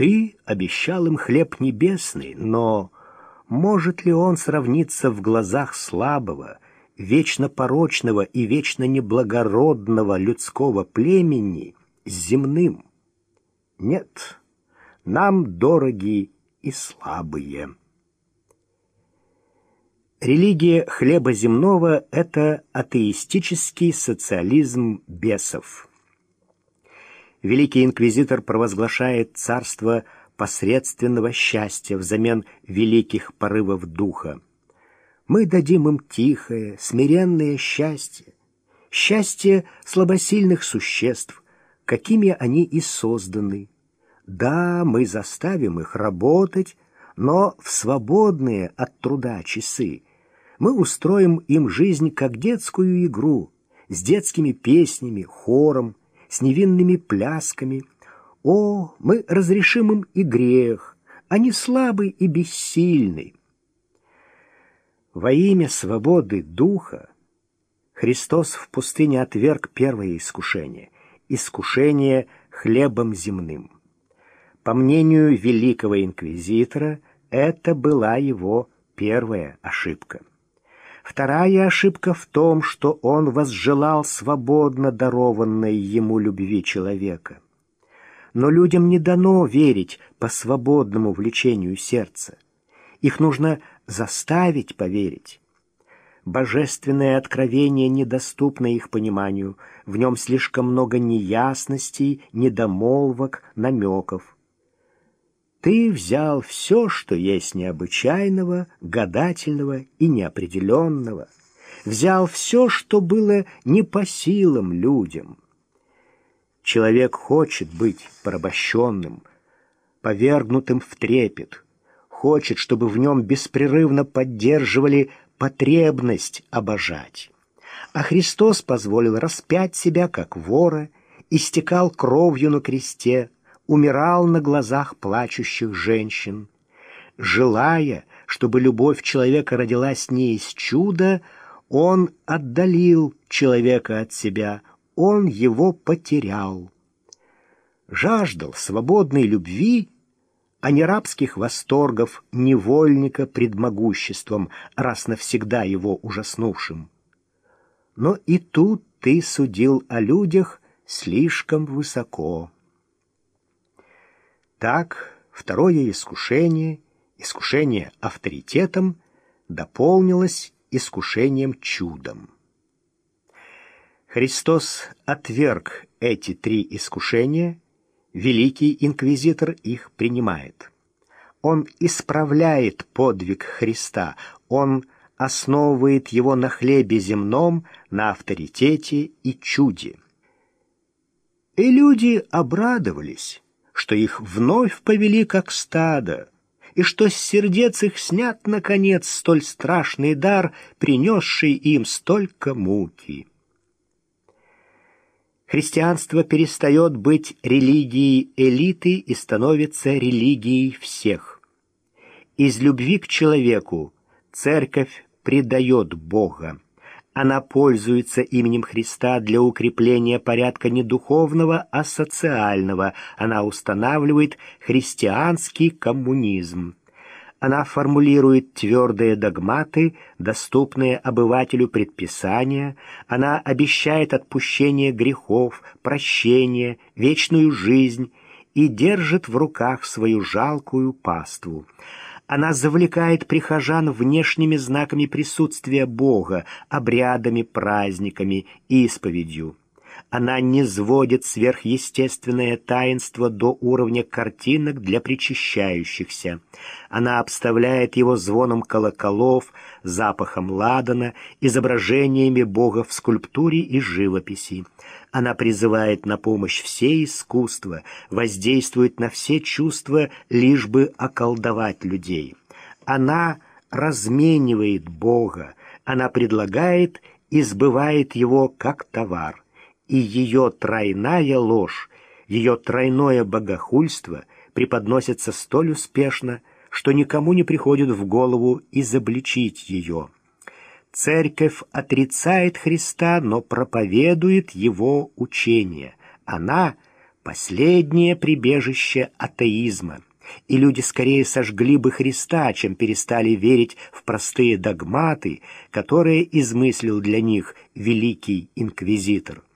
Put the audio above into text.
Ты обещал им хлеб небесный, но может ли он сравниться в глазах слабого, вечно порочного и вечно неблагородного людского племени с земным? Нет, нам дороги и слабые. Религия хлеба земного – это атеистический социализм бесов. Великий инквизитор провозглашает царство посредственного счастья взамен великих порывов духа. Мы дадим им тихое, смиренное счастье, счастье слабосильных существ, какими они и созданы. Да, мы заставим их работать, но в свободные от труда часы мы устроим им жизнь как детскую игру, с детскими песнями, хором, с невинными плясками. О, мы разрешим им и грех, они слабы и бессильны. Во имя свободы духа Христос в пустыне отверг первое искушение — искушение хлебом земным. По мнению великого инквизитора, это была его первая ошибка. Вторая ошибка в том, что он возжелал свободно дарованной ему любви человека. Но людям не дано верить по свободному влечению сердца. Их нужно заставить поверить. Божественное откровение недоступно их пониманию, в нем слишком много неясностей, недомолвок, намеков. Ты взял все, что есть необычайного, гадательного и неопределенного. Взял все, что было не по силам людям. Человек хочет быть порабощенным, повергнутым в трепет, хочет, чтобы в нем беспрерывно поддерживали потребность обожать. А Христос позволил распять себя, как вора, истекал кровью на кресте, умирал на глазах плачущих женщин. Желая, чтобы любовь человека родилась не из чуда, он отдалил человека от себя, он его потерял. Жаждал свободной любви, а не рабских восторгов невольника пред могуществом, раз навсегда его ужаснувшим. Но и тут ты судил о людях слишком высоко. Так, второе искушение, искушение авторитетом, дополнилось искушением чудом. Христос отверг эти три искушения, великий инквизитор их принимает. Он исправляет подвиг Христа, он основывает его на хлебе земном, на авторитете и чуде. И люди обрадовались, что их вновь повели как стадо, и что с сердец их снят, наконец, столь страшный дар, принесший им столько муки. Христианство перестает быть религией элиты и становится религией всех. Из любви к человеку церковь предает Бога. Она пользуется именем Христа для укрепления порядка не духовного, а социального. Она устанавливает христианский коммунизм. Она формулирует твердые догматы, доступные обывателю предписания. Она обещает отпущение грехов, прощение, вечную жизнь и держит в руках свою жалкую паству. Она завлекает прихожан внешними знаками присутствия Бога, обрядами, праздниками, исповедью. Она низводит сверхъестественное таинство до уровня картинок для причащающихся. Она обставляет его звоном колоколов, запахом ладана, изображениями Бога в скульптуре и живописи. Она призывает на помощь все искусства, воздействует на все чувства, лишь бы околдовать людей. Она разменивает Бога, она предлагает и сбывает его как товар. И ее тройная ложь, ее тройное богохульство преподносится столь успешно, что никому не приходит в голову изобличить ее. Церковь отрицает Христа, но проповедует его учение. Она последнее прибежище атеизма, и люди скорее сожгли бы Христа, чем перестали верить в простые догматы, которые измыслил для них великий инквизитор.